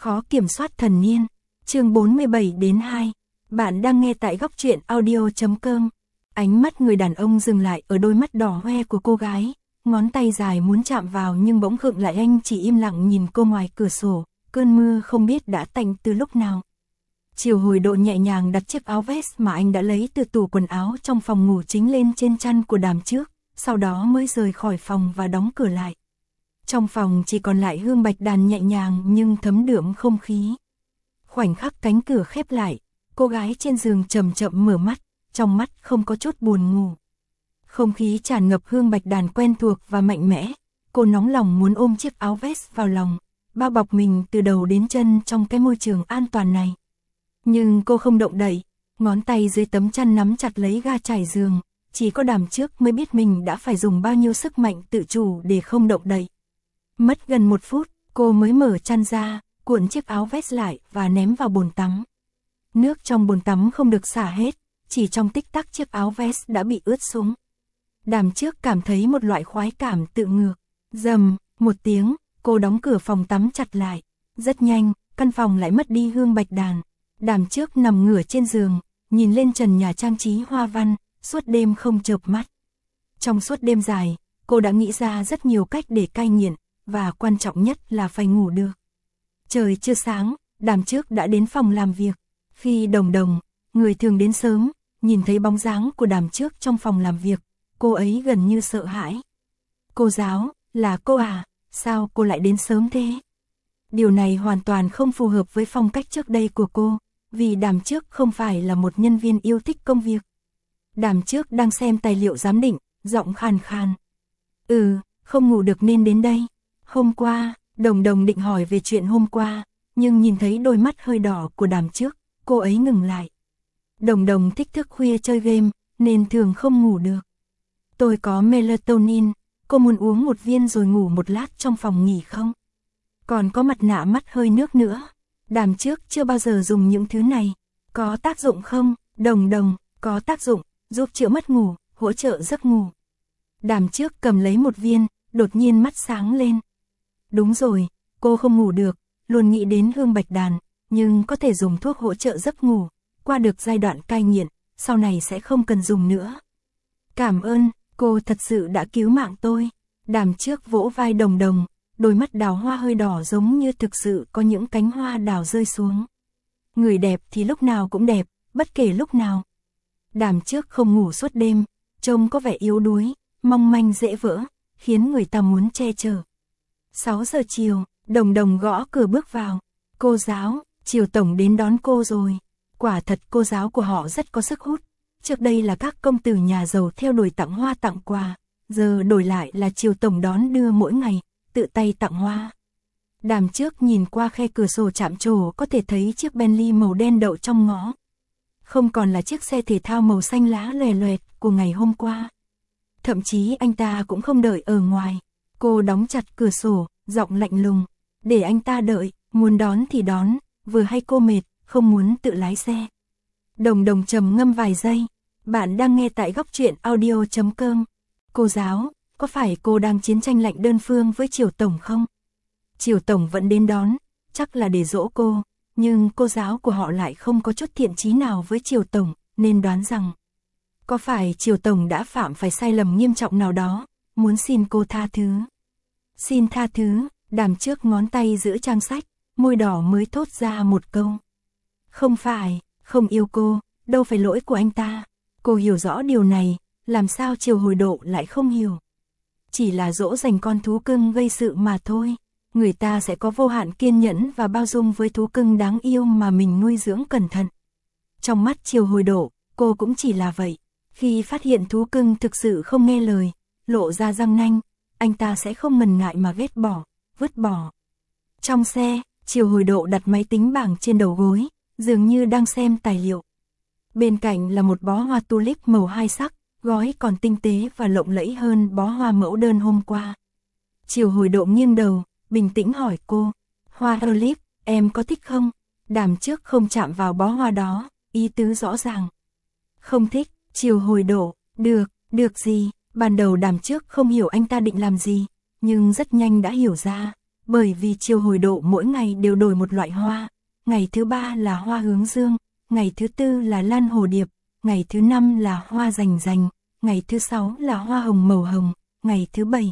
Khó kiểm soát thần niên. Chương 47-2. Bạn đang nghe tại góc truyện audio.com. Ánh mắt người đàn ông dừng lại ở đôi mắt đỏ hoe của cô gái, ngón tay dài muốn chạm vào nhưng bỗng khựng lại, anh chỉ im lặng nhìn cô ngoài cửa sổ, cơn mưa không biết đã tạnh từ lúc nào. Chiều Hồi Độ nhẹ nhàng đặt chiếc áo vest mà anh đã lấy từ tủ quần áo trong phòng ngủ chính lên trên chăn của Đàm trước, sau đó mới rời khỏi phòng và đóng cửa lại. Trong phòng chỉ còn lại hương bạch đàn nhẹ nhàng nhưng thấm đượm không khí. Khoảnh khắc cánh cửa khép lại, cô gái trên giường chậm chậm mở mắt, trong mắt không có chút buồn ngủ. Không khí tràn ngập hương bạch đàn quen thuộc và mạnh mẽ, cô nóng lòng muốn ôm chiếc áo vest vào lòng, bao bọc mình từ đầu đến chân trong cái môi trường an toàn này. Nhưng cô không động đậy, ngón tay dưới tấm chăn nắm chặt lấy ga trải giường, chỉ có Đàm trước mới biết mình đã phải dùng bao nhiêu sức mạnh tự chủ để không động đậy. Mất gần 1 phút, cô mới mở chăn ra, cuộn chiếc áo vest lại và ném vào bồn tắm. Nước trong bồn tắm không được xả hết, chỉ trong tích tắc chiếc áo vest đã bị ướt sũng. Đàm trước cảm thấy một loại khoái cảm tự ngược. Rầm, một tiếng, cô đóng cửa phòng tắm chặt lại. Rất nhanh, căn phòng lại mất đi hương bạch đàn. Đàm trước nằm ngửa trên giường, nhìn lên trần nhà trang trí hoa văn, suốt đêm không chợp mắt. Trong suốt đêm dài, cô đã nghĩ ra rất nhiều cách để cai nghiện, và quan trọng nhất là phải ngủ được. Trời chưa sáng, Đàm trước đã đến phòng làm việc. Khi Đồng Đồng, người thường đến sớm, nhìn thấy bóng dáng của Đàm trước trong phòng làm việc, cô ấy gần như sợ hãi. Cô giáo, là cô à, sao cô lại đến sớm thế? Điều này hoàn toàn không phù hợp với phong cách trước đây của cô, vì Đàm trước không phải là một nhân viên yêu thích công việc. Đàm trước đang xem tài liệu giám định, giọng khàn khàn. Không ngủ được nên đến đây. Hôm qua, Đồng Đồng định hỏi về chuyện hôm qua, nhưng nhìn thấy đôi mắt hơi đỏ của Đàm trước, cô ấy ngừng lại. Đồng Đồng thích thức khuya chơi game, nên thường không ngủ được. Tôi có melatonin, cô muốn uống 1 viên rồi ngủ 1 lát trong phòng nghỉ không? Còn có mặt nạ mắt hơi nước nữa. Đàm trước chưa bao giờ dùng những thứ này. Có tác dụng không? Đồng Đồng, có tác dụng, giúp chữa mất ngủ, hỗ trợ giấc ngủ. Đàm trước cầm lấy 1 viên, đột nhiên mắt sáng lên. Đúng rồi, cô không ngủ được, luôn nghĩ đến hương bạch đàn, nhưng có thể dùng thuốc hỗ trợ giấc ngủ, qua được giai đoạn cai nghiện, sau này sẽ không cần dùng nữa. Cảm ơn, cô thật sự đã cứu mạng tôi. Đàm trước vỗ vai Đồng Đồng, đôi mắt đào hoa hơi đỏ giống như thực sự có những cánh hoa đào rơi xuống. Người đẹp thì lúc nào cũng đẹp, bất kể lúc nào. Đàm trước không ngủ suốt đêm, trông có vẻ yếu đuối, mong manh dễ vỡ, khiến người ta muốn che chở. 6 giờ chiều, Đồng Đồng gõ cửa bước vào. Cô giáo, Triều tổng đến đón cô rồi. Quả thật cô giáo của họ rất có sức hút. Trước đây là các công tử nhà giàu theo đuổi tặng hoa tặng quà, giờ đổi lại là Triều tổng đón đưa mỗi ngày, tự tay tặng hoa. Đàm trước nhìn qua khe cửa sổ chạm trổ có thể thấy chiếc Bentley màu đen đậu trong ngõ. Không còn là chiếc xe thể thao màu xanh lá lòe loẹt của ngày hôm qua. Thậm chí anh ta cũng không đợi ở ngoài. Cô đóng chặt cửa sổ, giọng lạnh lùng. Để anh ta đợi, muốn đón thì đón, vừa hay cô mệt, không muốn tự lái xe. Đồng Đồng trầm ngâm vài giây. Bạn đang nghe tại góc truyện audio.com. Cô giáo, có phải cô đang chiến tranh lạnh đơn phương với Triều tổng không? Triều tổng vẫn đến đón, chắc là để dỗ cô, nhưng cô giáo của họ lại không có chút thiện chí nào với Triều tổng, nên đoán rằng có phải Triều tổng đã phạm phải sai lầm nghiêm trọng nào đó, muốn xin cô tha thứ. Xin tha thứ, Đàm trước ngón tay giữ trang sách, môi đỏ mới thốt ra một câu. Không phải, không yêu cô, đâu phải lỗi của anh ta. Cô hiểu rõ điều này, làm sao Chiều Hồi Độ lại không hiểu. Chỉ là dỗ dành con thú cưng gây sự mà thôi. Người ta sẽ có vô hạn kiên nhẫn và bao dung với thú cưng đáng yêu mà mình nuôi dưỡng cẩn thận. Trong mắt Chiều Hồi Độ, cô cũng chỉ là vậy. Khi phát hiện thú cưng thực sự không nghe lời, lộ ra răng nanh, anh ta sẽ không ngần ngại mà ghét bỏ, vứt bỏ. Trong xe, Chiều Hồi Độ đặt máy tính bảng trên đầu gối, dường như đang xem tài liệu. Bên cạnh là một bó hoa tulip màu 2 sắc, gói còn tinh tế và lộng lẫy hơn bó hoa mẫu đơn hôm qua. Chiều Hồi Độ nghiêng đầu, bình tĩnh hỏi cô, hoa tulip, em có thích không? Đàm trước không chạm vào bó hoa đó, ý tứ rõ ràng. Không thích, Chiều Hồi Độ, được gì? Ban đầu Đàm trước không hiểu anh ta định làm gì, nhưng rất nhanh đã hiểu ra. bởi vì chiều hồi độ mỗi ngày đều đổi một loại hoa. Ngày thứ 3 là hoa hướng dương, ngày thứ 4 là lan hồ điệp, ngày thứ 5 là hoa rành rành, ngày thứ 6 là hoa hồng màu hồng, ngày thứ 7,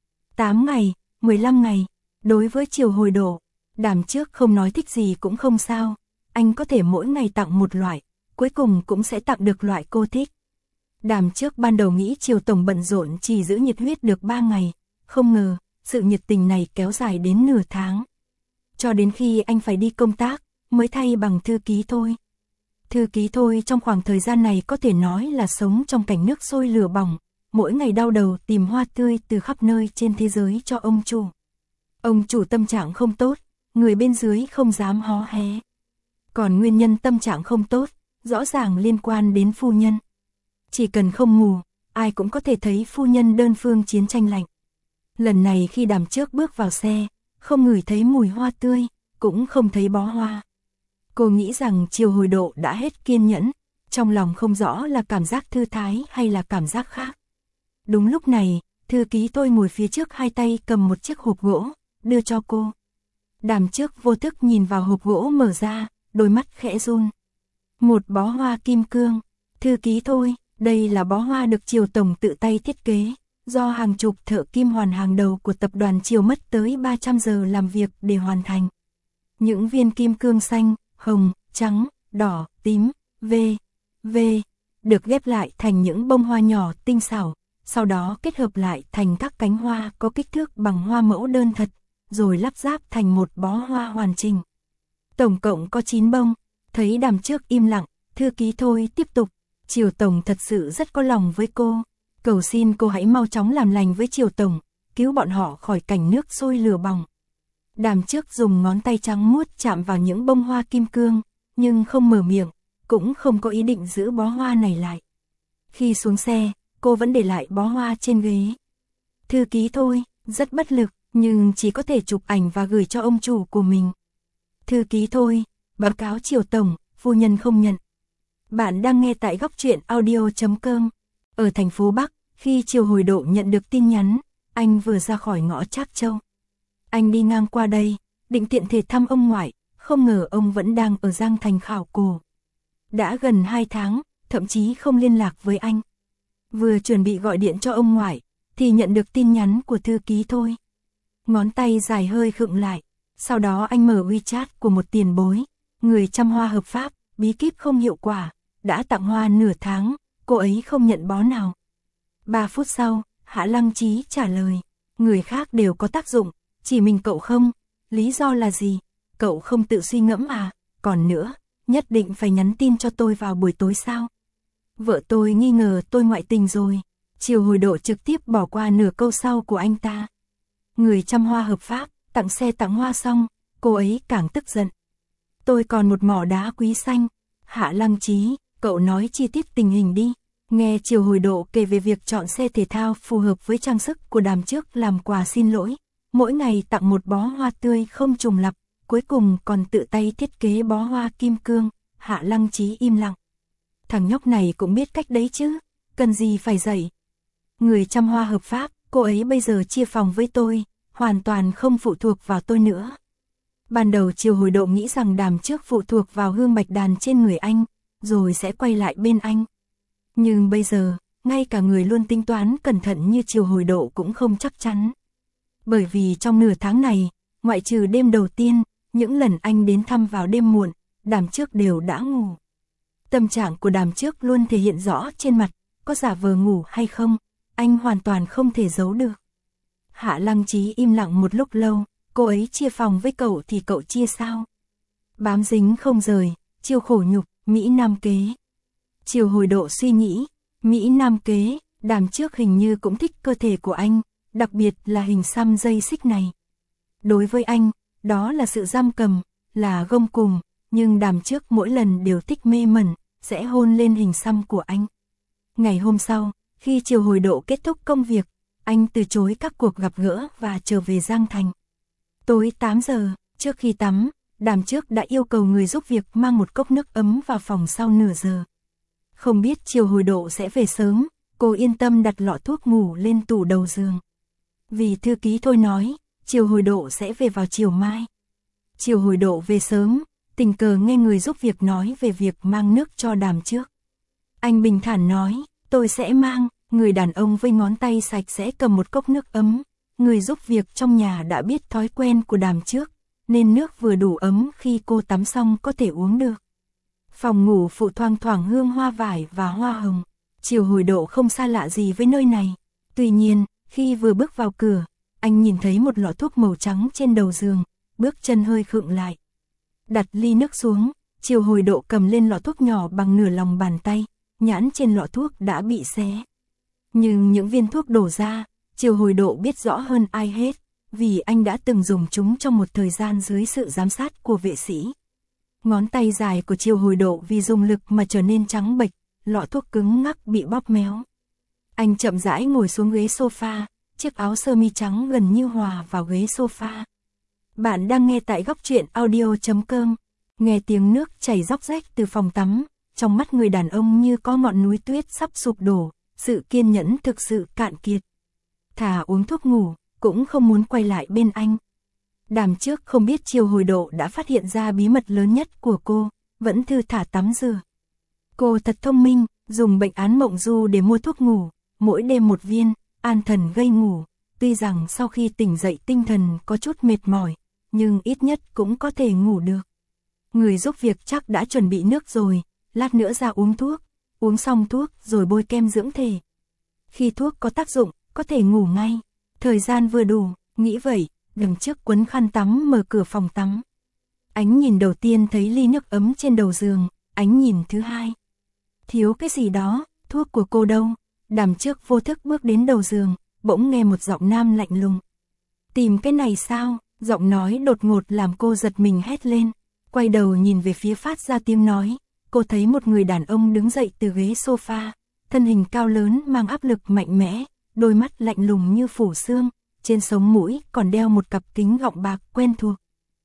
8 ngày, 15 ngày. Đối với chiều hồi độ, Đàm trước không nói thích gì cũng không sao, anh có thể mỗi ngày tặng một loại, cuối cùng cũng sẽ tặng được loại cô thích. Đàm trước ban đầu nghĩ Triều tổng bận rộn chỉ giữ nhiệt huyết được 3 ngày, không ngờ, sự nhiệt tình này kéo dài đến nửa tháng. Cho đến khi anh phải đi công tác, mới thay bằng thư ký Thôi. Thư ký Thôi trong khoảng thời gian này có thể nói là sống trong cảnh nước sôi lửa bỏng, mỗi ngày đau đầu tìm hoa tươi từ khắp nơi trên thế giới cho ông chủ. Ông chủ tâm trạng không tốt, người bên dưới không dám hó hé. Còn nguyên nhân tâm trạng không tốt, rõ ràng liên quan đến phu nhân. Chỉ cần không ngủ, ai cũng có thể thấy phu nhân đơn phương chiến tranh lạnh. Lần này khi Đàm trước bước vào xe, không ngửi thấy mùi hoa tươi, cũng không thấy bó hoa. Cô nghĩ rằng chiều hồi độ đã hết kiên nhẫn, trong lòng không rõ là cảm giác thư thái hay là cảm giác khác. Đúng lúc này, thư ký Thôi ngồi phía trước hai tay cầm một chiếc hộp gỗ, đưa cho cô. Đàm trước vô thức nhìn vào hộp gỗ mở ra, đôi mắt khẽ run. Một bó hoa kim cương. Thư ký Thôi, đây là bó hoa được Triều tổng tự tay thiết kế, do hàng chục thợ kim hoàn hàng đầu của tập đoàn Triều mất tới 300 giờ làm việc để hoàn thành. Những viên kim cương xanh, hồng, trắng, đỏ, tím, v, được ghép lại thành những bông hoa nhỏ tinh xảo, sau đó kết hợp lại thành các cánh hoa có kích thước bằng hoa mẫu đơn thật, rồi lắp ráp thành một bó hoa hoàn chỉnh. Tổng cộng có 9 bông. Thấy Đàm trước im lặng, thư ký Thôi tiếp tục. Triều tổng thật sự rất có lòng với cô. Cầu xin cô hãy mau chóng làm lành với Triều tổng, cứu bọn họ khỏi cảnh nước sôi lửa bỏng. Đàm trước dùng ngón tay trắng muốt chạm vào những bông hoa kim cương, nhưng không mở miệng, cũng không có ý định giữ bó hoa này lại. Khi xuống xe, cô vẫn để lại bó hoa trên ghế. Thư ký Thôi, rất bất lực, nhưng chỉ có thể chụp ảnh và gửi cho ông chủ của mình. Thư ký Thôi, báo cáo Triều tổng, phu nhân không nhận. Bạn đang nghe tại góc truyện audio.com. Ở thành phố Bắc, khi Triều hồi độ nhận được tin nhắn, anh vừa ra khỏi ngõ Trác Châu. Anh đi ngang qua đây, định tiện thể thăm ông ngoại, không ngờ ông vẫn đang ở Giang Thành khảo cổ. Đã gần 2 tháng, thậm chí không liên lạc với anh. Vừa chuẩn bị gọi điện cho ông ngoại, thì nhận được tin nhắn của thư ký Thôi. Ngón tay dài hơi khựng lại, sau đó anh mở WeChat của một tiền bối, người chăm hoa hợp pháp, bí kíp không hiệu quả, đã tặng hoa nửa tháng, cô ấy không nhận bó nào. 3 phút sau, Hạ Lăng Chí trả lời, người khác đều có tác dụng, chỉ mình cậu không, lý do là gì, cậu không tự suy ngẫm à, còn nữa, nhất định phải nhắn tin cho tôi vào buổi tối sao. Vợ tôi nghi ngờ tôi ngoại tình rồi. Triều hồi độ trực tiếp bỏ qua nửa câu sau của anh ta. Người chăm hoa hợp pháp, tặng xe tặng hoa xong, cô ấy càng tức giận. Tôi còn một mỏ đá quý xanh. Hạ Lăng Chí, cậu nói chi tiết tình hình đi. Nghe Triều hồi độ kể về việc chọn xe thể thao phù hợp với trang sức của Đàm trước làm quà xin lỗi. Mỗi ngày tặng một bó hoa tươi không trùng lặp, cuối cùng còn tự tay thiết kế bó hoa kim cương. Hạ Lăng Chí im lặng. Thằng nhóc này cũng biết cách đấy chứ, cần gì phải dạy. Người chăm hoa hợp pháp, cô ấy bây giờ chia phòng với tôi, hoàn toàn không phụ thuộc vào tôi nữa. Ban đầu Triều hồi độ nghĩ rằng Đàm trước phụ thuộc vào hương bạch đàn trên người anh, rồi sẽ quay lại bên anh. Nhưng bây giờ, ngay cả người luôn tính toán cẩn thận như Triều hồi độ cũng không chắc chắn. Bởi vì trong nửa tháng này, ngoại trừ đêm đầu tiên, những lần anh đến thăm vào đêm muộn, Đàm trước đều đã ngủ. Tâm trạng của Đàm trước luôn thể hiện rõ trên mặt, có giả vờ ngủ hay không, anh hoàn toàn không thể giấu được. Hạ Lăng Chí im lặng một lúc lâu, cô ấy chia phòng với cậu thì cậu chia sao? Bám dính không rời, Triều khổ nhục, Mỹ Nam kế. Triều hồi độ suy nghĩ, Mỹ Nam kế, Đàm trước hình như cũng thích cơ thể của anh, đặc biệt là hình xăm dây xích này. Đối với anh, đó là sự giam cầm, là gông cùm, nhưng Đàm trước mỗi lần đều thích mê mẩn, sẽ hôn lên hình xăm của anh. Ngày hôm sau, khi Triều hồi độ kết thúc công việc, anh từ chối các cuộc gặp gỡ và trở về Giang Thành. Tối 8 giờ, trước khi tắm, Đàm trước đã yêu cầu người giúp việc mang một cốc nước ấm vào phòng sau nửa giờ. Không biết Triều hồi độ sẽ về sớm, cô yên tâm đặt lọ thuốc ngủ lên tủ đầu giường. Vì thư ký Thôi nói, Triều Hồi Độ sẽ về vào chiều mai. Triều Hồi Độ về sớm, tình cờ nghe người giúp việc nói về việc mang nước cho Đàm Trước. Anh bình thản nói, tôi sẽ mang. Người đàn ông với ngón tay sạch sẽ cầm một cốc nước ấm. Người giúp việc trong nhà đã biết thói quen của Đàm Trước, nên nước vừa đủ ấm khi cô tắm xong có thể uống được. Phòng ngủ phụ thoang thoảng hương hoa vải và hoa hồng. Triều Hồi Độ không xa lạ gì với nơi này. Tuy nhiên, khi vừa bước vào cửa, anh nhìn thấy một lọ thuốc màu trắng trên đầu giường, bước chân hơi khựng lại. Đặt ly nước xuống, Triều Hồi Độ cầm lên lọ thuốc nhỏ bằng nửa lòng bàn tay, nhãn trên lọ thuốc đã bị xé. Nhưng những viên thuốc đổ ra, Triều Hồi Độ biết rõ hơn ai hết, vì anh đã từng dùng chúng trong một thời gian dưới sự giám sát của vệ sĩ. Ngón tay dài của Triều Hồi Độ vì dùng lực mà trở nên trắng bệch, lọ thuốc cứng ngắc bị bóp méo. Anh chậm rãi ngồi xuống ghế sofa, chiếc áo sơ mi trắng gần như hòa vào ghế sofa. Bạn đang nghe tại góc truyện audio.com. Nghe tiếng nước chảy róc rách từ phòng tắm, trong mắt người đàn ông như có ngọn núi tuyết sắp sụp đổ, sự kiên nhẫn thực sự cạn kiệt. Thà uống thuốc ngủ, cũng không muốn quay lại bên anh. Đàm Trước không biết Triều Hồi Độ đã phát hiện ra bí mật lớn nhất của cô, vẫn thư thả tắm rửa. Cô thật thông minh, dùng bệnh án mộng du để mua thuốc ngủ, mỗi đêm một viên, an thần gây ngủ. Tuy rằng sau khi tỉnh dậy tinh thần có chút mệt mỏi, nhưng ít nhất cũng có thể ngủ được. Người giúp việc chắc đã chuẩn bị nước rồi, lát nữa ra uống thuốc, uống xong thuốc rồi bôi kem dưỡng thể. Khi thuốc có tác dụng, có thể ngủ ngay, thời gian vừa đủ, nghĩ vậy, Đàm Trước quấn khăn tắm mở cửa phòng tắm. Ánh nhìn đầu tiên thấy ly nước ấm trên đầu giường, ánh nhìn thứ hai. Thiếu cái gì đó, thuốc của cô đâu? Đàm Trước vô thức bước đến đầu giường, bỗng nghe một giọng nam lạnh lùng. Tìm cái này sao? Giọng nói đột ngột làm cô giật mình hét lên. Quay đầu nhìn về phía phát ra tiếng nói, cô thấy một người đàn ông đứng dậy từ ghế sofa, thân hình cao lớn mang áp lực mạnh mẽ, đôi mắt lạnh lùng như phủ xương, trên sống mũi còn đeo một cặp kính gọng bạc quen thuộc.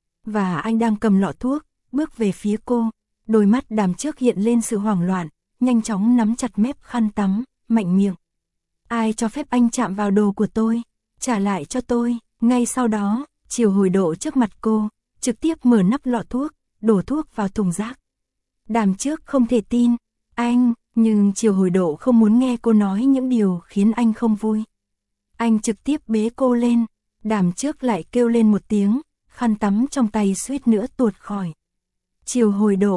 Và anh đang cầm lọ thuốc, bước về phía cô, đôi mắt Đàm Trước hiện lên sự hoảng loạn, nhanh chóng nắm chặt mép khăn tắm, mạnh miệng. Ai cho phép anh chạm vào đồ của tôi? Trả lại cho tôi. Ngay sau đó, Triều Hồi Độ trước mặt cô, trực tiếp mở nắp lọ thuốc, đổ thuốc vào thùng rác. Đàm Trước không thể tin, anh, nhưng Triều Hồi Độ không muốn nghe cô nói những điều khiến anh không vui. Anh trực tiếp bế cô lên, Đàm Trước lại kêu lên một tiếng, khăn tắm trong tay suýt nữa tuột khỏi. Triều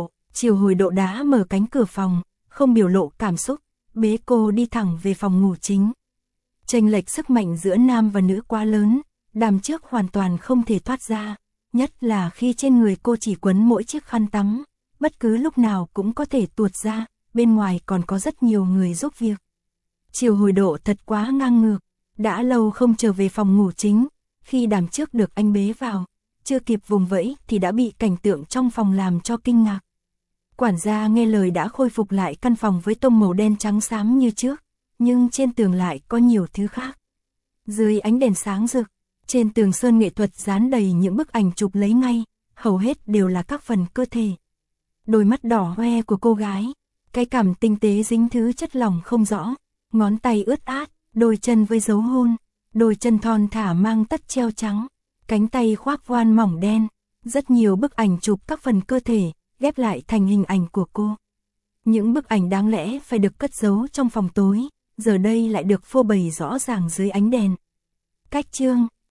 Hồi Độ đã mở cánh cửa phòng, không biểu lộ cảm xúc, bế cô đi thẳng về phòng ngủ chính. Chênh lệch sức mạnh giữa nam và nữ quá lớn, Đàm Trước hoàn toàn không thể thoát ra, nhất là khi trên người cô chỉ quấn mỗi chiếc khăn tắm, bất cứ lúc nào cũng có thể tuột ra, bên ngoài còn có rất nhiều người giúp việc. Triều Hồi Độ thật quá ngang ngược, đã lâu không trở về phòng ngủ chính, khi Đàm Trước được anh bế vào, chưa kịp vùng vẫy thì đã bị cảnh tượng trong phòng làm cho kinh ngạc. Quản gia nghe lời đã khôi phục lại căn phòng với tông màu đen trắng xám như trước, nhưng trên tường lại có nhiều thứ khác. Dưới ánh đèn sáng rực, trên tường sơn nghệ thuật dán đầy những bức ảnh chụp lấy ngay, hầu hết đều là các phần cơ thể. Đôi mắt đỏ hoe của cô gái, cái cằm tinh tế dính thứ chất lỏng không rõ, ngón tay ướt át, đôi chân với dấu hôn, đôi chân thon thả mang tất treo trắng, cánh tay khoác voan mỏng đen, rất nhiều bức ảnh chụp các phần cơ thể, ghép lại thành hình ảnh của cô. Những bức ảnh đáng lẽ phải được cất giấu trong phòng tối, giờ đây lại được phô bày rõ ràng dưới ánh đèn. Cách chương